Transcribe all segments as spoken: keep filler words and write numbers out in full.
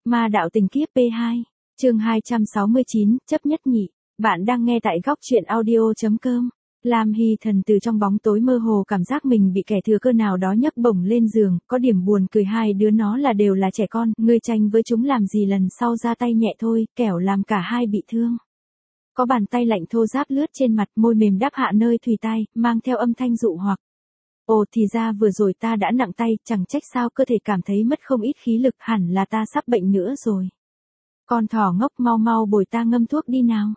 Ma đạo tình kiếp pê hai, chương hai trăm sáu mươi chín, chấp nhất nhị. Bạn đang nghe tại góc truyện audio.com. Lam Hy Thần từ trong bóng tối mơ hồ cảm giác mình bị kẻ thừa cơ nào đó nhấc bổng lên giường, có điểm buồn cười, hai đứa nó là đều là trẻ con, ngươi tranh với chúng làm gì lần sau ra tay nhẹ thôi, kẻo làm cả hai bị thương. Có bàn tay lạnh thô ráp lướt trên mặt, môi mềm đáp hạ nơi thùy tai, mang theo âm thanh dụ hoặc. Ồ, thì ra vừa rồi ta đã nặng tay, chẳng trách sao cơ thể cảm thấy mất không ít khí lực, hẳn là ta sắp bệnh nữa rồi. Con thỏ ngốc, mau mau bồi ta ngâm thuốc đi nào.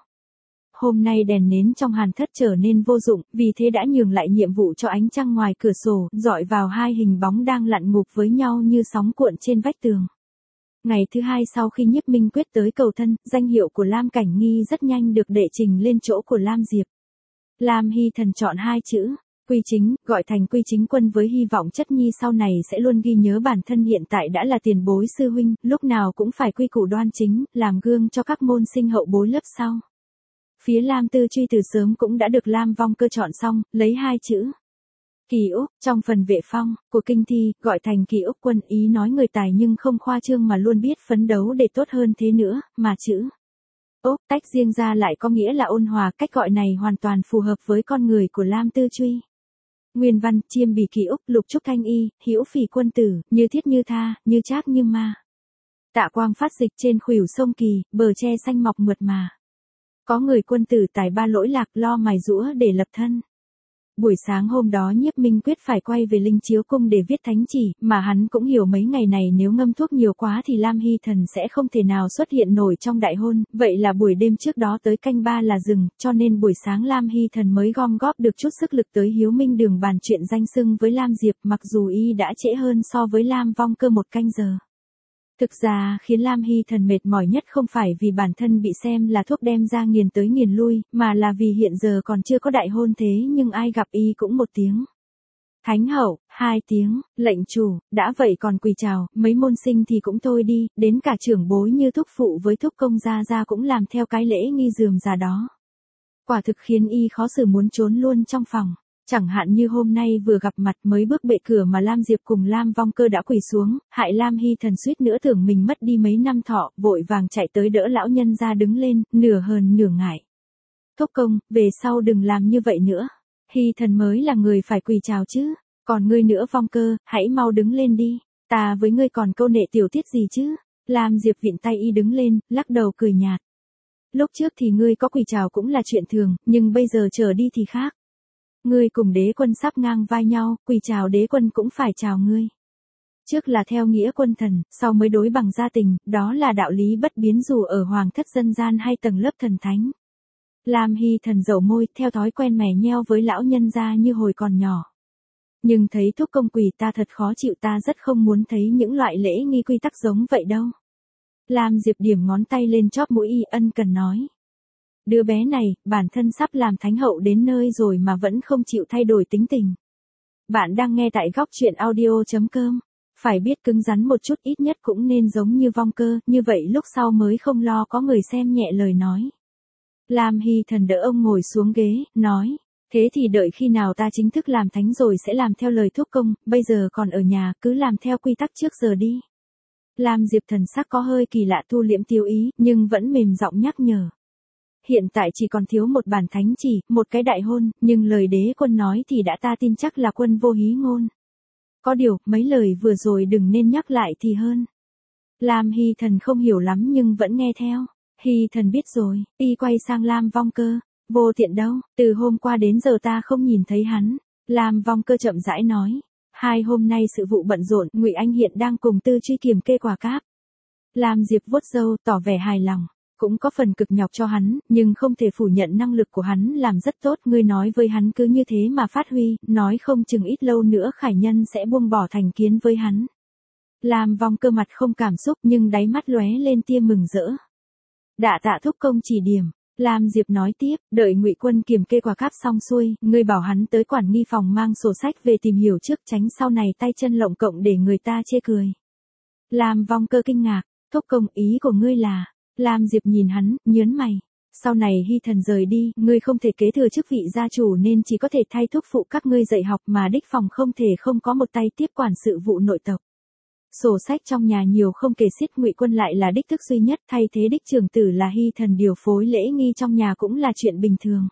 Hôm nay đèn nến trong hàn thất trở nên vô dụng, vì thế đã nhường lại nhiệm vụ cho ánh trăng ngoài cửa sổ, dọi vào hai hình bóng đang lặn ngụp với nhau như sóng cuộn trên vách tường. Ngày thứ hai sau khi Nhiếp Minh Quyết tới cầu thân, danh hiệu của Lam Cảnh Nghi rất nhanh được đệ trình lên chỗ của Lam Diệp. Lam Hy Thần chọn hai chữ Quy Chính, gọi thành Quy Chính Quân với hy vọng chất nhi sau này sẽ luôn ghi nhớ bản thân hiện tại đã là tiền bối sư huynh, lúc nào cũng phải quy củ đoan chính, làm gương cho các môn sinh hậu bối lớp sau. Phía Lam Tư Truy từ sớm cũng đã được Lam Vong Cơ chọn xong, lấy hai chữ Kỳ Úc, trong phần vệ phong của kinh thi, gọi thành Kỳ Úc Quân, ý nói người tài nhưng không khoa trương mà luôn biết phấn đấu để tốt hơn thế nữa, mà chữ Úc tách riêng ra lại có nghĩa là ôn hòa, cách gọi này hoàn toàn phù hợp với con người của Lam Tư Truy. Nguyên văn, chiêm bì Kỳ Úc, lục trúc thanh y, hữu phỉ quân tử, như thiết như tha, như trác như ma. Tạ quang phát dịch trên khuỷu sông Kỳ, bờ tre xanh mọc mượt mà. Có người quân tử tài ba lỗi lạc, lo mài giũa để lập thân. Buổi sáng hôm đó Nhiếp Minh Quyết phải quay về Linh Chiếu Cung để viết thánh chỉ, mà hắn cũng hiểu mấy ngày này nếu ngâm thuốc nhiều quá thì Lam Hy Thần sẽ không thể nào xuất hiện nổi trong đại hôn, vậy là buổi đêm trước đó tới canh ba là dừng, cho nên buổi sáng Lam Hy Thần mới gom góp được chút sức lực tới Hiếu Minh Đường bàn chuyện danh xưng với Lam Diệp, mặc dù y đã trễ hơn so với Lam Vong Cơ một canh giờ. Thực ra khiến Lam Hy Thần mệt mỏi nhất không phải vì bản thân bị xem là thuốc đem ra nghiền tới nghiền lui, mà là vì hiện giờ còn chưa có đại hôn thế nhưng ai gặp y cũng một tiếng Thánh hậu, hai tiếng lệnh chủ, đã vậy còn quỳ chào, mấy môn sinh thì cũng thôi đi, đến cả trưởng bối như thúc phụ với thúc công gia gia cũng làm theo cái lễ nghi rườm rà đó. Quả thực khiến y khó xử muốn trốn luôn trong phòng. Chẳng hạn như hôm nay vừa gặp mặt mới bước bệ cửa mà Lam Diệp cùng Lam Vong Cơ đã quỳ xuống, hại Lam Hy Thần suýt nữa tưởng mình mất đi mấy năm thọ, vội vàng chạy tới đỡ lão nhân ra đứng lên, nửa hờn nửa ngại. Thúc công, về sau đừng làm như vậy nữa. Hy Thần mới là người phải quỳ chào chứ, còn ngươi nữa Vong Cơ, hãy mau đứng lên đi, ta với ngươi còn câu nệ tiểu tiết gì chứ. Lam Diệp vịn tay y đứng lên, lắc đầu cười nhạt. Lúc trước thì ngươi có quỳ chào cũng là chuyện thường, nhưng bây giờ trở đi thì khác. Ngươi cùng đế quân sắp ngang vai nhau, quỳ chào đế quân cũng phải chào ngươi. Trước là theo nghĩa quân thần, sau mới đối bằng gia tình, đó là đạo lý bất biến dù ở hoàng thất dân gian hay tầng lớp thần thánh. Lam Hy Thần dầu môi, theo thói quen mè nheo với lão nhân gia như hồi còn nhỏ. Nhưng thấy thúc công quỳ ta thật khó chịu, ta rất không muốn thấy những loại lễ nghi quy tắc giống vậy đâu. Lam Diệp điểm ngón tay lên chóp mũi y, ân cần nói. Đứa bé này, bản thân sắp làm thánh hậu đến nơi rồi mà vẫn không chịu thay đổi tính tình. Bạn đang nghe tại góc truyện audio.com. Phải biết cứng rắn một chút, ít nhất cũng nên giống như Vong Cơ, như vậy lúc sau mới không lo có người xem nhẹ lời nói. Lam Hy Thần đỡ ông ngồi xuống ghế, nói. Thế thì đợi khi nào ta chính thức làm thánh rồi sẽ làm theo lời thúc công, bây giờ còn ở nhà, cứ làm theo quy tắc trước giờ đi. Lam Diệp thần sắc có hơi kỳ lạ, thu liễm tiêu ý, nhưng vẫn mềm giọng nhắc nhở. Hiện tại chỉ còn thiếu một bản thánh chỉ, một cái đại hôn, nhưng lời đế quân nói thì đã ta tin chắc là quân vô hí ngôn. Có điều, mấy lời vừa rồi đừng nên nhắc lại thì hơn. Lam Hy Thần không hiểu lắm nhưng vẫn nghe theo. Hy Thần biết rồi, y quay sang Lam Vong Cơ. Vô tiện đâu, từ hôm qua đến giờ ta không nhìn thấy hắn. Lam Vong Cơ chậm rãi nói. Hai hôm nay sự vụ bận rộn, Ngụy Anh hiện đang cùng Tư Truy kiểm kê quả cáp. Lam Diệp vuốt râu, tỏ vẻ hài lòng. Cũng có phần cực nhọc cho hắn, nhưng không thể phủ nhận năng lực của hắn làm rất tốt. Ngươi nói với hắn cứ như thế mà phát huy, nói không chừng ít lâu nữa Khải Nhân sẽ buông bỏ thành kiến với hắn. Lam Vong Cơ mặt không cảm xúc nhưng đáy mắt lóe lên tia mừng rỡ. Đạ tạ thúc công chỉ điểm. Lam Diệp nói tiếp, đợi Ngụy Quân kiểm kê quả cáp xong xuôi, ngươi bảo hắn tới quản nghi phòng mang sổ sách về tìm hiểu trước, tránh sau này tay chân lộng cộng để người ta chê cười. Lam Vong Cơ kinh ngạc, thúc công ý của ngươi là. Lam Diệp nhìn hắn, nhớn mày. Sau này Hy Thần rời đi, ngươi không thể kế thừa chức vị gia chủ nên chỉ có thể thay thúc phụ các ngươi dạy học, mà đích phòng không thể không có một tay tiếp quản sự vụ nội tộc. Sổ sách trong nhà nhiều không kể xiết, Ngụy Quân lại là đích thức duy nhất, thay thế đích trưởng tử là Hy Thần điều phối lễ nghi trong nhà cũng là chuyện bình thường.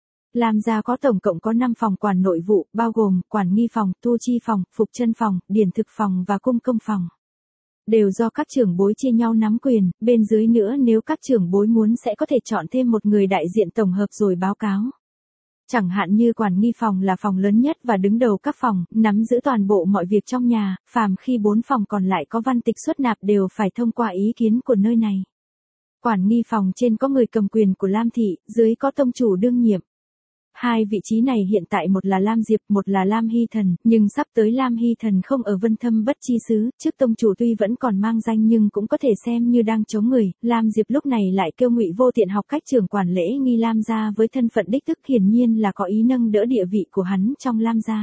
Lam gia có tổng cộng có năm phòng quản nội vụ, bao gồm quản nghi phòng, tu chi phòng, phục chân phòng, điển thực phòng và cung công phòng. Đều do các trưởng bối chia nhau nắm quyền, bên dưới nữa nếu các trưởng bối muốn sẽ có thể chọn thêm một người đại diện tổng hợp rồi báo cáo. Chẳng hạn như quản nghi phòng là phòng lớn nhất và đứng đầu các phòng, nắm giữ toàn bộ mọi việc trong nhà, phàm khi bốn phòng còn lại có văn tịch xuất nạp đều phải thông qua ý kiến của nơi này. Quản nghi phòng trên có người cầm quyền của Lam thị, dưới có tông chủ đương nhiệm. Hai vị trí này hiện tại một là Lam Diệp, một là Lam Hy Thần, nhưng sắp tới Lam Hy Thần không ở Vân Thâm Bất Chi xứ, trước tông chủ tuy vẫn còn mang danh nhưng cũng có thể xem như đang chống người. Lam Diệp lúc này lại kêu Ngụy Vô Tiện học cách trưởng quản lễ nghi Lam gia với thân phận đích thức, hiển nhiên là có ý nâng đỡ địa vị của hắn trong Lam gia.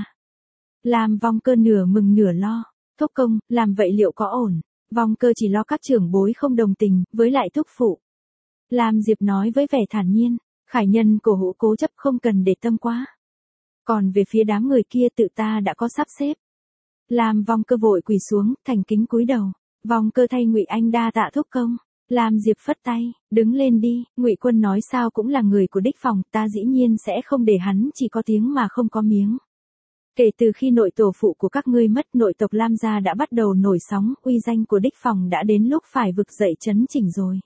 Lam Vong Cơ nửa mừng nửa lo, thúc công, làm vậy liệu có ổn? Vong Cơ chỉ lo các trưởng bối không đồng tình, với lại thúc phụ. Lam Diệp nói với vẻ thản nhiên. Khải Nhân cổ hữu cố chấp không cần để tâm quá. Còn về phía đám người kia tự ta đã có sắp xếp. Lam Vong Cơ vội quỳ xuống, thành kính cúi đầu. Vong Cơ thay Ngụy Anh đa tạ thúc công. Lam Diệp phất tay, đứng lên đi. Ngụy Quân nói sao cũng là người của đích phòng, ta dĩ nhiên sẽ không để hắn chỉ có tiếng mà không có miếng. Kể từ khi nội tổ phụ của các ngươi mất, nội tộc Lam gia đã bắt đầu nổi sóng, uy danh của đích phòng đã đến lúc phải vực dậy chấn chỉnh rồi.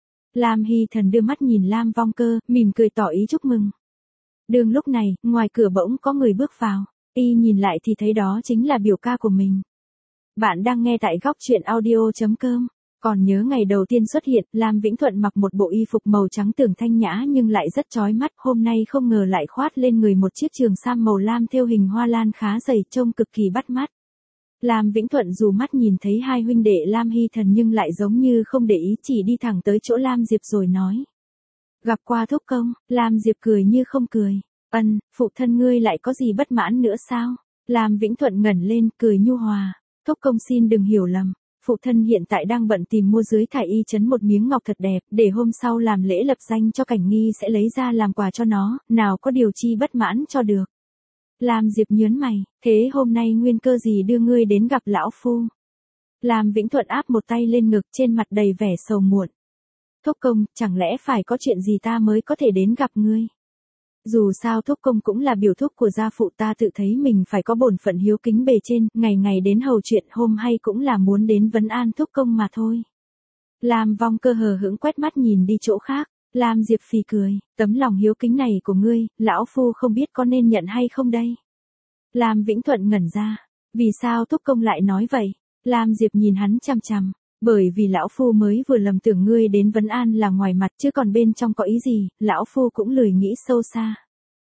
Lam Hy Thần đưa mắt nhìn Lam Vong Cơ, mỉm cười tỏ ý chúc mừng. Đường lúc này, ngoài cửa bỗng có người bước vào. Y nhìn lại thì thấy đó chính là biểu ca của mình. Bạn đang nghe tại góc truyện audio chấm com. Còn nhớ ngày đầu tiên xuất hiện, Lam Vĩnh Thuận mặc một bộ y phục màu trắng tưởng thanh nhã nhưng lại rất chói mắt. Hôm nay không ngờ lại khoát lên người một chiếc trường sam màu lam thêu hình hoa lan khá dày, trông cực kỳ bắt mắt. Lam Vĩnh Thuận dù mắt nhìn thấy hai huynh đệ Lam Hy Thần nhưng lại giống như không để ý, chỉ đi thẳng tới chỗ Lam Diệp rồi nói. Gặp qua thúc công. Lam Diệp cười như không cười. Ân, phụ thân ngươi lại có gì bất mãn nữa sao? Lam Vĩnh Thuận ngẩng lên, cười nhu hòa. Thúc công xin đừng hiểu lầm. Phụ thân hiện tại đang bận tìm mua dưới thải y trấn một miếng ngọc thật đẹp, để hôm sau làm lễ lập danh cho Cảnh Nghi sẽ lấy ra làm quà cho nó, nào có điều chi bất mãn cho được. Lam Diệp nhớn mày, thế hôm nay nguyên cơ gì đưa ngươi đến gặp lão phu? Lam Vĩnh Thuận áp một tay lên ngực, trên mặt đầy vẻ sầu muộn. Thúc công, chẳng lẽ phải có chuyện gì ta mới có thể đến gặp ngươi? Dù sao thúc công cũng là biểu thúc của gia phụ, ta tự thấy mình phải có bổn phận hiếu kính bề trên, ngày ngày đến hầu chuyện, hôm hay cũng là muốn đến vấn an thúc công mà thôi. Lam Vong Cơ hờ hững quét mắt nhìn đi chỗ khác. Lam Diệp phì cười, tấm lòng hiếu kính này của ngươi, lão phu không biết có nên nhận hay không đây. Lam Vĩnh Thuận ngẩn ra, vì sao thúc công lại nói vậy? Lam Diệp nhìn hắn chằm chằm, bởi vì lão phu mới vừa lầm tưởng ngươi đến vấn an là ngoài mặt chứ còn bên trong có ý gì, lão phu cũng lười nghĩ sâu xa.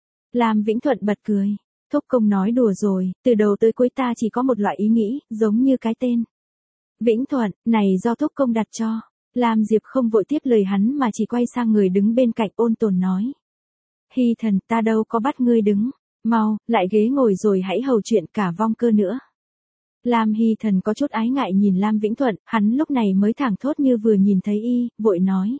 Lam Vĩnh Thuận bật cười, thúc công nói đùa rồi, từ đầu tới cuối ta chỉ có một loại ý nghĩ, giống như cái tên. Vĩnh Thuận, này do thúc công đặt cho. Lam Diệp không vội tiếp lời hắn mà chỉ quay sang người đứng bên cạnh ôn tồn nói. Hy Thần, ta đâu có bắt ngươi đứng, mau, lại ghế ngồi rồi hãy hầu chuyện cả Vong Cơ nữa. Lam Hy Thần có chút ái ngại nhìn Lam Vĩnh Thuận, hắn lúc này mới thẳng thốt như vừa nhìn thấy y, vội nói.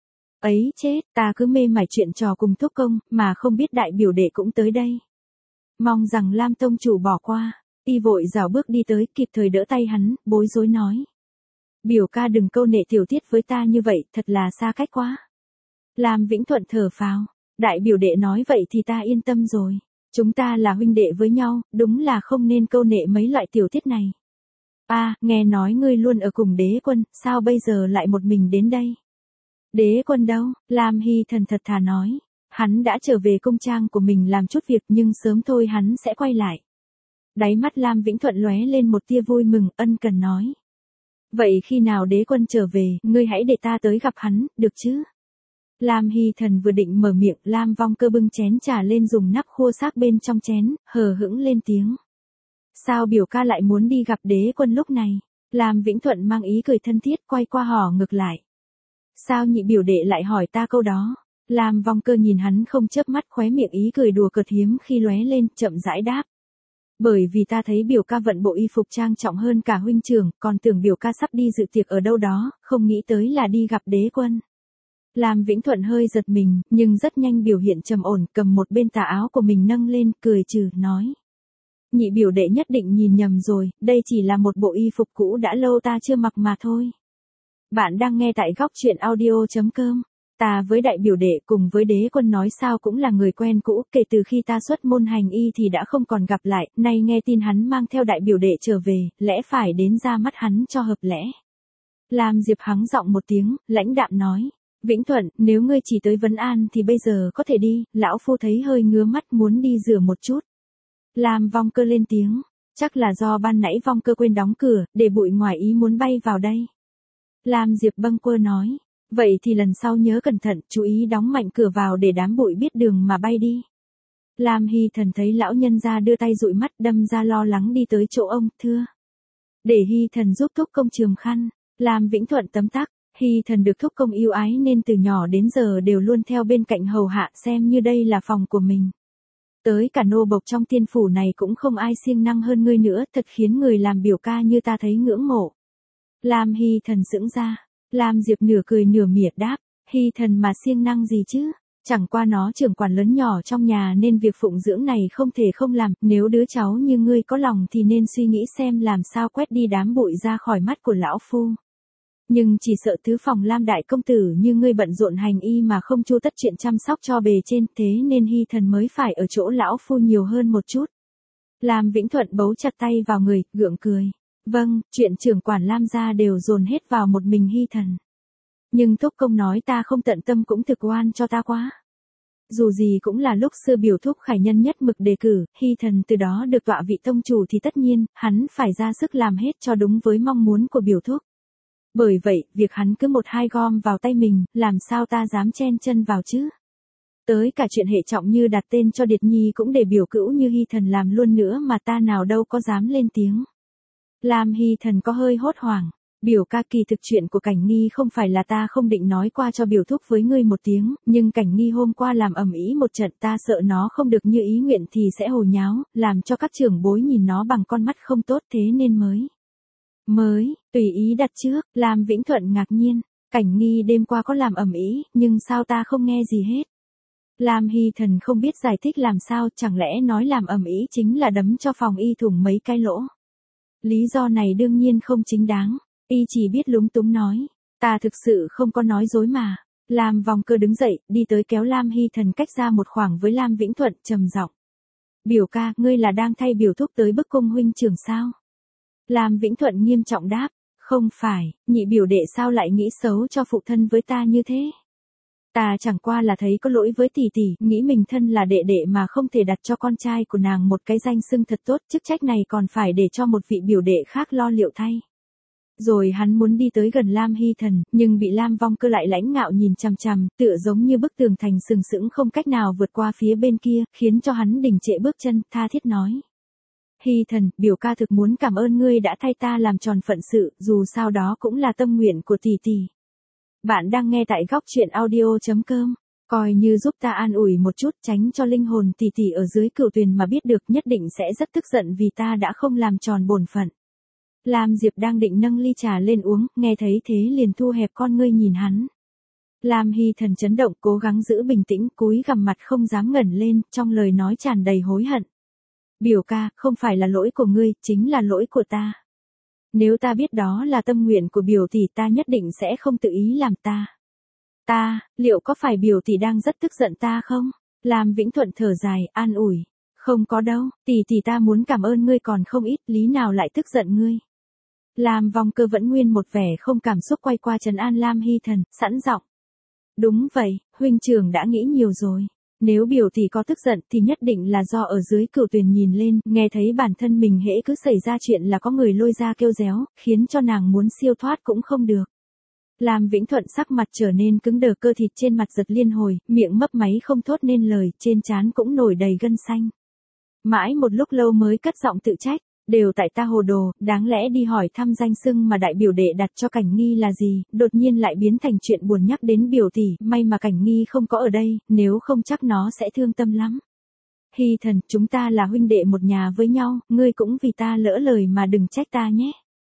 Ấy chết, ta cứ mê mải chuyện trò cùng thúc công, mà không biết đại biểu đệ cũng tới đây. Mong rằng Lam tông chủ bỏ qua, y vội rảo bước đi tới, kịp thời đỡ tay hắn, bối rối nói. Biểu ca đừng câu nệ tiểu tiết với ta như vậy, thật là xa cách quá. Lam Vĩnh Thuận thở phào, đại biểu đệ nói vậy thì ta yên tâm rồi. Chúng ta là huynh đệ với nhau, đúng là không nên câu nệ mấy loại tiểu tiết này. A, à, nghe nói ngươi luôn ở cùng đế quân, sao bây giờ lại một mình đến đây? Đế quân đâu? Lam Hy Thần thật thà nói. Hắn đã trở về công trang của mình làm chút việc nhưng sớm thôi hắn sẽ quay lại. Đáy mắt Lam Vĩnh Thuận lóe lên một tia vui mừng, ân cần nói. Vậy khi nào đế quân trở về, ngươi hãy để ta tới gặp hắn, được chứ? Lam Hy Thần vừa định mở miệng, Lam Vong Cơ bưng chén trà lên dùng nắp khô xác bên trong chén, hờ hững lên tiếng. Sao biểu ca lại muốn đi gặp đế quân lúc này? Lam Vĩnh Thuận mang ý cười thân thiết quay qua hỏi ngược lại. Sao nhị biểu đệ lại hỏi ta câu đó? Lam Vong Cơ nhìn hắn không chớp mắt, khóe miệng ý cười đùa cợt hiếm khi lóe lên, chậm rãi đáp. Bởi vì ta thấy biểu ca vận bộ y phục trang trọng hơn cả huynh trưởng, còn tưởng biểu ca sắp đi dự tiệc ở đâu đó, không nghĩ tới là đi gặp đế quân. Lam Vĩnh Thuận hơi giật mình, nhưng rất nhanh biểu hiện trầm ổn, cầm một bên tà áo của mình nâng lên, cười trừ, nói. nhị biểu đệ nhất định nhìn nhầm rồi, đây chỉ là một bộ y phục cũ đã lâu ta chưa mặc mà thôi. Bạn đang nghe tại góc chuyện audio chấm com. Ta với đại biểu đệ cùng với đế quân nói sao cũng là người quen cũ, kể từ khi ta xuất môn hành y thì đã không còn gặp lại, nay nghe tin hắn mang theo đại biểu đệ trở về, lẽ phải đến ra mắt hắn cho hợp lẽ. Lam Diệp hắng giọng một tiếng, lãnh đạm nói. Vĩnh Thuận, nếu ngươi chỉ tới vấn an thì bây giờ có thể đi, lão phu thấy hơi ngứa mắt muốn đi rửa một chút. Lam Vong Cơ lên tiếng, chắc là do ban nãy Vong Cơ quên đóng cửa, để bụi ngoài ý muốn bay vào đây. Lam Diệp bâng quơ nói, vậy thì lần sau nhớ cẩn thận, chú ý đóng mạnh cửa vào để đám bụi biết đường mà bay đi. Lam Hy Thần thấy lão nhân ra đưa tay dụi mắt đâm ra lo lắng đi tới chỗ ông, thưa. Để Hy Thần giúp thúc công chườm khăn. Lam Vĩnh Thuận tấm tắc, Hy Thần được thúc công yêu ái nên từ nhỏ đến giờ đều luôn theo bên cạnh hầu hạ xem như đây là phòng của mình. Tới cả nô bộc trong tiên phủ này cũng không ai siêng năng hơn ngươi nữa, thật khiến người làm biểu ca như ta thấy ngưỡng mộ. Lam Hy Thần sững ra, Lam Diệp nửa cười nửa mỉa đáp, Hy Thần mà siêng năng gì chứ, chẳng qua nó trưởng quản lớn nhỏ trong nhà nên việc phụng dưỡng này không thể không làm, nếu đứa cháu như ngươi có lòng thì nên suy nghĩ xem làm sao quét đi đám bụi ra khỏi mắt của lão phu. Nhưng chỉ sợ tứ phòng Lam đại công tử như ngươi bận rộn hành y mà không chu tất chuyện chăm sóc cho bề trên, thế nên Hy Thần mới phải ở chỗ lão phu nhiều hơn một chút. Lam Vĩnh Thuận bấu chặt tay vào người, gượng cười. Vâng, chuyện trưởng quản Lam gia đều dồn hết vào một mình Hy Thần. Nhưng thúc công nói ta không tận tâm cũng thực oan cho ta quá. Dù gì cũng là lúc xưa biểu thúc khải nhân nhất mực đề cử, Hy Thần từ đó được tọa vị tông chủ thì tất nhiên, hắn phải ra sức làm hết cho đúng với mong muốn của biểu thúc. Bởi vậy, việc hắn cứ một hai gom vào tay mình, làm sao ta dám chen chân vào chứ? Tới cả chuyện hệ trọng như đặt tên cho Điệt Nhi cũng để biểu cữu như Hy Thần làm luôn nữa mà ta nào đâu có dám lên tiếng. Lam Hy Thần có hơi hốt hoảng. Biểu ca, kỳ thực chuyện của Cảnh Nghi không phải là ta không định nói qua cho biểu thúc với ngươi một tiếng, nhưng Cảnh Nghi hôm qua làm ầm ĩ một trận, ta sợ nó không được như ý nguyện thì sẽ hồ nháo, làm cho các trưởng bối nhìn nó bằng con mắt không tốt, thế nên mới. Mới, tùy ý đặt trước. Lam Vĩnh Thuận ngạc nhiên, Cảnh Nghi đêm qua có làm ầm ĩ, nhưng sao ta không nghe gì hết. Lam Hy Thần không biết giải thích làm sao, chẳng lẽ nói làm ầm ĩ chính là đấm cho phòng y thủng mấy cái lỗ. Lý do này đương nhiên không chính đáng. Y chỉ biết lúng túng nói, ta thực sự không có nói dối mà. Lam Vong Cơ đứng dậy, đi tới kéo Lam Hy Thần cách ra một khoảng với Lam Vĩnh Thuận, trầm giọng. Biểu ca, ngươi là đang thay biểu thúc tới bức cung huynh trưởng sao? Lam Vĩnh Thuận nghiêm trọng đáp, không phải, nhị biểu đệ sao lại nghĩ xấu cho phụ thân với ta như thế? Ta chẳng qua là thấy có lỗi với tỷ tỷ, nghĩ mình thân là đệ đệ mà không thể đặt cho con trai của nàng một cái danh xưng thật tốt, chức trách này còn phải để cho một vị biểu đệ khác lo liệu thay. Rồi hắn muốn đi tới gần Lam Hy Thần, nhưng bị Lam Vong Cơ lại lãnh ngạo nhìn chằm chằm, tựa giống như bức tường thành sừng sững không cách nào vượt qua phía bên kia, khiến cho hắn đình trệ bước chân, tha thiết nói. Hy Thần, biểu ca thực muốn cảm ơn ngươi đã thay ta làm tròn phận sự, dù sao đó cũng là tâm nguyện của tỷ tỷ. Bạn đang nghe tại góc chuyện audio chấm com, coi như giúp ta an ủi một chút, tránh cho linh hồn tỷ tỷ ở dưới cửu tuyền mà biết được nhất định sẽ rất tức giận vì ta đã không làm tròn bổn phận. Lam Diệp đang định nâng ly trà lên uống, nghe thấy thế liền thu hẹp con ngươi nhìn hắn. Lam Hy Thần chấn động, cố gắng giữ bình tĩnh, cúi gằm mặt không dám ngẩng lên, trong lời nói tràn đầy hối hận. Biểu ca, không phải là lỗi của ngươi, chính là lỗi của ta. Nếu ta biết đó là tâm nguyện của biểu tỷ ta nhất định sẽ không tự ý làm ta. Ta, liệu có phải biểu tỷ đang rất tức giận ta không? Lam Vĩnh Thuận thở dài, an ủi. Không có đâu, tỷ tỷ ta muốn cảm ơn ngươi còn không ít, lý nào lại tức giận ngươi. Lam Vong Cơ vẫn nguyên một vẻ không cảm xúc quay qua trấn an Lam Hy Thần, sẵn giọng. Đúng vậy, huynh trưởng đã nghĩ nhiều rồi. Nếu biểu tỷ có tức giận thì nhất định là do ở dưới cửu tuyền nhìn lên, nghe thấy bản thân mình hễ cứ xảy ra chuyện là có người lôi ra kêu réo, khiến cho nàng muốn siêu thoát cũng không được. Lam Vĩnh Thuận sắc mặt trở nên cứng đờ, cơ thịt trên mặt giật liên hồi, miệng mấp máy không thốt nên lời, trên trán cũng nổi đầy gân xanh. Mãi một lúc lâu mới cất giọng tự trách. Đều tại ta hồ đồ, đáng lẽ đi hỏi thăm danh xưng mà đại biểu đệ đặt cho Cảnh Nghi là gì, đột nhiên lại biến thành chuyện buồn nhắc đến biểu tỷ, may mà Cảnh Nghi không có ở đây, nếu không chắc nó sẽ thương tâm lắm. Hy Thần, chúng ta là huynh đệ một nhà với nhau, ngươi cũng vì ta lỡ lời mà đừng trách ta nhé.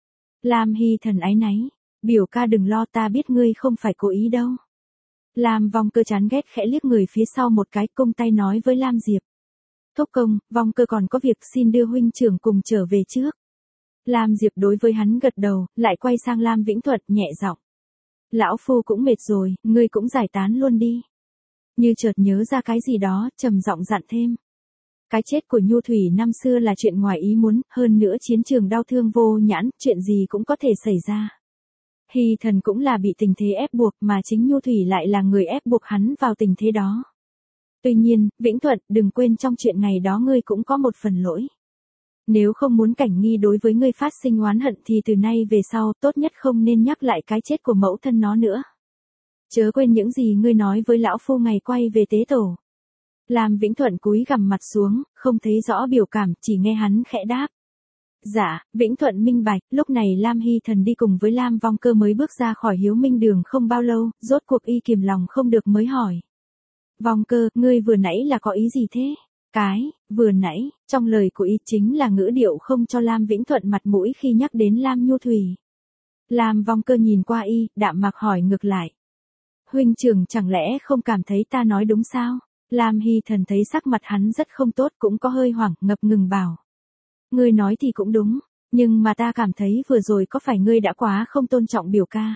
Lam Hy Thần áy náy, biểu ca đừng lo, ta biết ngươi không phải cố ý đâu. Lam Vong Cơ chán ghét khẽ liếc người phía sau một cái, cung tay nói với Lam Diệp. Thúc công, Vong Cơ còn có việc xin đưa huynh trưởng cùng trở về trước. Lam Diệp đối với hắn gật đầu, lại quay sang Lam Vĩnh Thuận nhẹ giọng. Lão phu cũng mệt rồi, ngươi cũng giải tán luôn đi. Như chợt nhớ ra cái gì đó, trầm giọng dặn thêm. Cái chết của Nhu Thủy năm xưa là chuyện ngoài ý muốn, hơn nữa chiến trường đau thương vô nhãn, chuyện gì cũng có thể xảy ra. Hy Thần cũng là bị tình thế ép buộc mà chính Nhu Thủy lại là người ép buộc hắn vào tình thế đó. Tuy nhiên, Vĩnh Thuận, đừng quên trong chuyện ngày đó ngươi cũng có một phần lỗi. Nếu không muốn Cảnh Nghi đối với ngươi phát sinh oán hận thì từ nay về sau tốt nhất không nên nhắc lại cái chết của mẫu thân nó nữa. Chớ quên những gì ngươi nói với lão phu ngày quay về tế tổ. Lam Vĩnh Thuận cúi gằm mặt xuống, không thấy rõ biểu cảm, chỉ nghe hắn khẽ đáp. Dạ, Vĩnh Thuận minh bạch, lúc này Lam Hy Thần đi cùng với Lam Vong Cơ mới bước ra khỏi Hiếu Minh Đường không bao lâu, rốt cuộc y kiềm lòng không được mới hỏi. Vong Cơ, ngươi vừa nãy là có ý gì thế? Cái, vừa nãy, trong lời của y chính là ngữ điệu không cho Lam Vĩnh Thuận mặt mũi khi nhắc đến Lam Nhu Thủy. Lam Vong Cơ nhìn qua y, đạm mạc hỏi ngược lại. Huynh trưởng chẳng lẽ không cảm thấy ta nói đúng sao? Lam Hy Thần thấy sắc mặt hắn rất không tốt cũng có hơi hoảng, ngập ngừng bảo. Ngươi nói thì cũng đúng, nhưng mà ta cảm thấy vừa rồi có phải ngươi đã quá không tôn trọng biểu ca.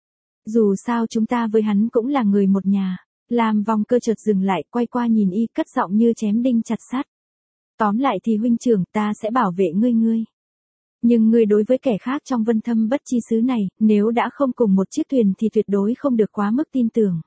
Dù sao chúng ta với hắn cũng là người một nhà. Lam Vong Cơ chợt dừng lại, quay qua nhìn y, cất giọng như chém đinh chặt sắt. Tóm lại thì huynh trưởng, ta sẽ bảo vệ ngươi ngươi. Nhưng ngươi đối với kẻ khác trong Vân Thâm Bất Chi xứ này, nếu đã không cùng một chiếc thuyền thì tuyệt đối không được quá mức tin tưởng.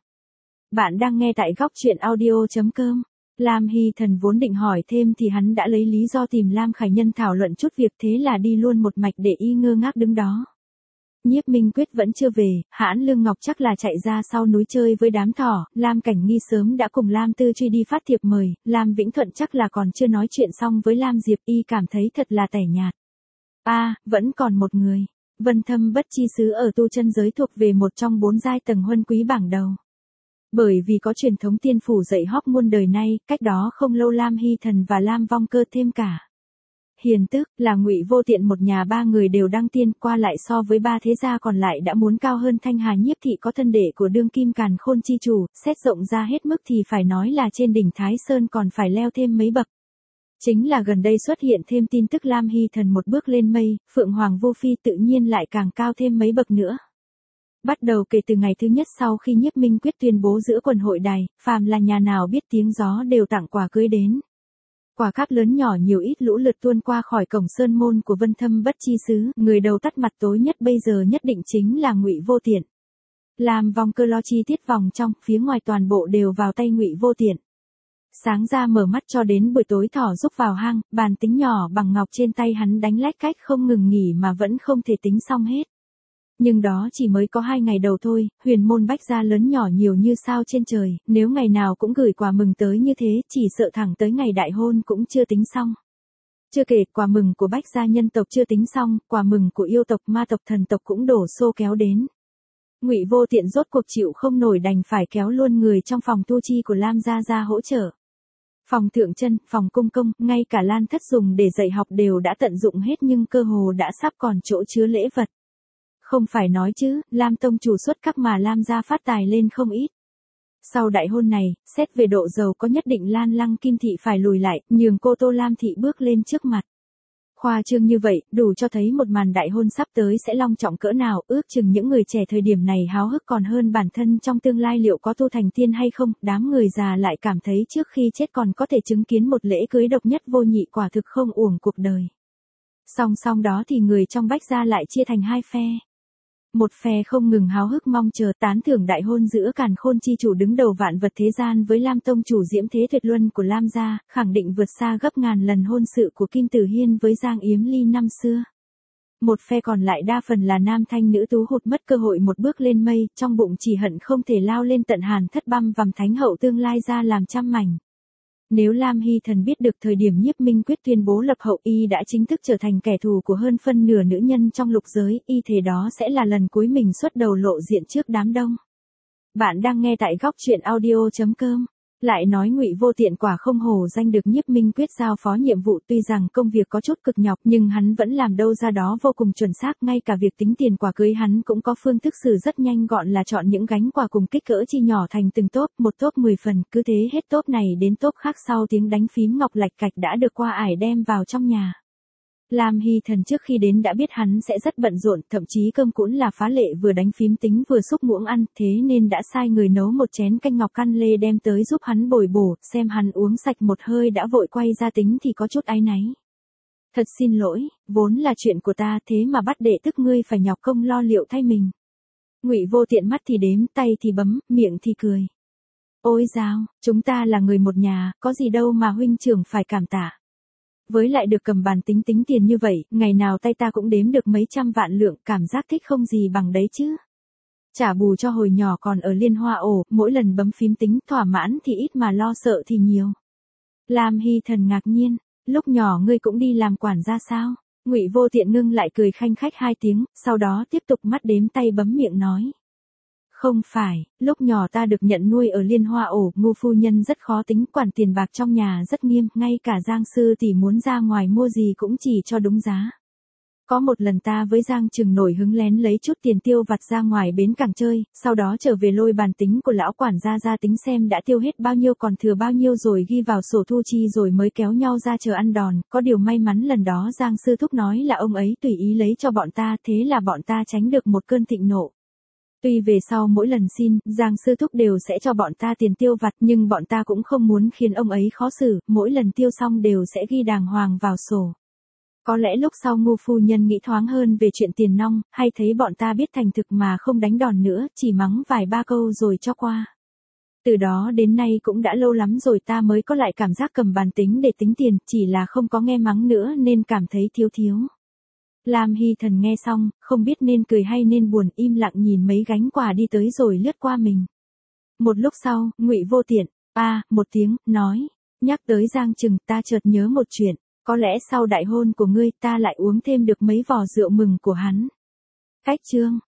Bạn đang nghe tại góc truyện audio chấm com. Lam Hy Thần vốn định hỏi thêm thì hắn đã lấy lý do tìm Lam Khải Nhân thảo luận chút việc, thế là đi luôn một mạch để y ngơ ngác đứng đó. Nhiếp Minh Quyết vẫn chưa về, Hãn Lương Ngọc chắc là chạy ra sau núi chơi với đám thỏ, Lam Cảnh Nghi sớm đã cùng Lam Tư Truy đi phát thiệp mời, Lam Vĩnh Thuận chắc là còn chưa nói chuyện xong với Lam Diệp, y cảm thấy thật là tẻ nhạt. A, à, vẫn còn một người. Vân Thâm Bất Chi xứ ở tu chân giới thuộc về một trong bốn giai tầng huân quý bảng đầu. Bởi vì có truyền thống tiên phủ dạy hóc muôn đời nay, cách đó không lâu Lam Hy Thần và Lam Vong Cơ thêm cả Hiền Tức, là Ngụy Vô Tiện một nhà ba người đều đăng tiên, qua lại so với ba thế gia còn lại đã muốn cao hơn Thanh Hà Nhiếp thị có thân đệ của đương kim Càn Khôn chi chủ, xét rộng ra hết mức thì phải nói là trên đỉnh Thái Sơn còn phải leo thêm mấy bậc. Chính là gần đây xuất hiện thêm tin tức Lam Hy Thần một bước lên mây, Phượng Hoàng Vô Phi tự nhiên lại càng cao thêm mấy bậc nữa. Bắt đầu kể từ ngày thứ nhất sau khi Nhiếp Minh Quyết tuyên bố giữa quần hội đài, phàm là nhà nào biết tiếng gió đều tặng quà cưới đến. Quả cáp lớn nhỏ nhiều ít lũ lượt tuôn qua khỏi cổng sơn môn của Vân Thâm Bất Chi xứ, người đầu tắt mặt tối nhất bây giờ nhất định chính là Ngụy Vô Tiện. Làm Vong Cơ lo chi tiết vòng trong, phía ngoài toàn bộ đều vào tay Ngụy Vô Tiện. Sáng ra mở mắt cho đến buổi tối thỏ rúc vào hang, bàn tính nhỏ bằng ngọc trên tay hắn đánh lách cách không ngừng nghỉ mà vẫn không thể tính xong hết. Nhưng đó chỉ mới có hai ngày đầu thôi, huyền môn Bách gia lớn nhỏ nhiều như sao trên trời, nếu ngày nào cũng gửi quà mừng tới như thế, chỉ sợ thẳng tới ngày đại hôn cũng chưa tính xong. Chưa kể, quà mừng của Bách gia nhân tộc chưa tính xong, quà mừng của yêu tộc ma tộc thần tộc cũng đổ xô kéo đến. Ngụy Vô Tiện rốt cuộc chịu không nổi đành phải kéo luôn người trong phòng tu chi của Lam gia ra hỗ trợ. Phòng thượng chân, phòng cung công, ngay cả lan thất dùng để dạy học đều đã tận dụng hết nhưng cơ hồ đã sắp còn chỗ chứa lễ vật. Không phải nói chứ, Lam tông chủ xuất các mà Lam gia phát tài lên không ít. Sau đại hôn này, xét về độ giàu có nhất định Lan Lăng Kim thị phải lùi lại, nhường cô Tô Lam thị bước lên trước mặt. Khoa trương như vậy, đủ cho thấy một màn đại hôn sắp tới sẽ long trọng cỡ nào, ước chừng những người trẻ thời điểm này háo hức còn hơn bản thân trong tương lai liệu có tu thành tiên hay không, đám người già lại cảm thấy trước khi chết còn có thể chứng kiến một lễ cưới độc nhất vô nhị, quả thực không uổng cuộc đời. Song song đó thì người trong Bách gia lại chia thành hai phe. Một phe không ngừng háo hức mong chờ tán thưởng đại hôn giữa Càn Khôn chi chủ đứng đầu vạn vật thế gian với Lam tông chủ diễm thế tuyệt luân của Lam gia, khẳng định vượt xa gấp ngàn lần hôn sự của Kim Tử Hiên với Giang Yếm Ly năm xưa. Một phe còn lại đa phần là nam thanh nữ tú hụt mất cơ hội một bước lên mây, trong bụng chỉ hận không thể lao lên tận Hàn Thất băm vằm Thánh hậu tương lai ra làm trăm mảnh. Nếu Lam Hy Thần biết được thời điểm Nhiếp Minh Quyết tuyên bố lập hậu y đã chính thức trở thành kẻ thù của hơn phân nửa nữ nhân trong lục giới, y thề đó sẽ là lần cuối mình xuất đầu lộ diện trước đám đông. Bạn đang nghe tại góc truyện audio chấm com. Lại nói Ngụy Vô Tiện quả không hổ danh được Nhiếp Minh Quyết giao phó nhiệm vụ, tuy rằng công việc có chút cực nhọc nhưng hắn vẫn làm đâu ra đó vô cùng chuẩn xác, ngay cả việc tính tiền quả cưới hắn cũng có phương thức xử rất nhanh gọn, là chọn những gánh quả cùng kích cỡ chi nhỏ thành từng tốp, một tốp mười phần, cứ thế hết tốp này đến tốp khác, sau tiếng đánh phím ngọc lạch cạch đã được qua ải đem vào trong nhà. Lam Hy Thần trước khi đến đã biết hắn sẽ rất bận rộn, thậm chí cơm cũng là phá lệ, vừa đánh phím tính vừa xúc muỗng ăn, thế nên đã sai người nấu một chén canh ngọc căn lê đem tới giúp hắn bồi bổ, xem hắn uống sạch một hơi đã vội quay ra tính thì có chút áy náy. Thật xin lỗi, vốn là chuyện của ta, thế mà bắt đệ tức ngươi phải nhọc công lo liệu thay mình. Ngụy Vô Tiện mắt thì đếm, tay thì bấm, miệng thì cười. Ôi dao, chúng ta là người một nhà, có gì đâu mà huynh trưởng phải cảm tạ. Với lại được cầm bàn tính tính tiền như vậy, ngày nào tay ta cũng đếm được mấy trăm vạn lượng, cảm giác thích không gì bằng đấy chứ. Trả bù cho hồi nhỏ còn ở Liên Hoa ổ, mỗi lần bấm phím tính, thỏa mãn thì ít mà lo sợ thì nhiều. Lam Hy Thần ngạc nhiên, lúc nhỏ ngươi cũng đi làm quản gia sao? Ngụy Vô Tiện ngưng lại cười khanh khách hai tiếng, sau đó tiếp tục mắt đếm tay bấm miệng nói. Không phải, lúc nhỏ ta được nhận nuôi ở Liên Hoa ổ, Ngô phu nhân rất khó tính, quản tiền bạc trong nhà rất nghiêm, ngay cả Giang sư tỷ muốn ra ngoài mua gì cũng chỉ cho đúng giá. Có một lần ta với Giang Trừng nổi hứng lén lấy chút tiền tiêu vặt ra ngoài bến cảng chơi, sau đó trở về lôi bàn tính của lão quản gia ra tính xem đã tiêu hết bao nhiêu còn thừa bao nhiêu rồi ghi vào sổ thu chi rồi mới kéo nhau ra chờ ăn đòn, có điều may mắn lần đó Giang sư thúc nói là ông ấy tùy ý lấy cho bọn ta, thế là bọn ta tránh được một cơn thịnh nộ. Tuy về sau mỗi lần xin, Giang sư thúc đều sẽ cho bọn ta tiền tiêu vặt nhưng bọn ta cũng không muốn khiến ông ấy khó xử, mỗi lần tiêu xong đều sẽ ghi đàng hoàng vào sổ. Có lẽ lúc sau Ngô phu nhân nghĩ thoáng hơn về chuyện tiền nong, hay thấy bọn ta biết thành thực mà không đánh đòn nữa, chỉ mắng vài ba câu rồi cho qua. Từ đó đến nay cũng đã lâu lắm rồi ta mới có lại cảm giác cầm bàn tính để tính tiền, chỉ là không có nghe mắng nữa nên cảm thấy thiếu thiếu. Lam Hy Thần nghe xong, không biết nên cười hay nên buồn, im lặng nhìn mấy gánh quà đi tới rồi lướt qua mình. Một lúc sau, Ngụy Vô Tiện, a, à, một tiếng, nói, nhắc tới Giang Trừng, ta chợt nhớ một chuyện, có lẽ sau đại hôn của ngươi ta lại uống thêm được mấy vò rượu mừng của hắn. Cách chương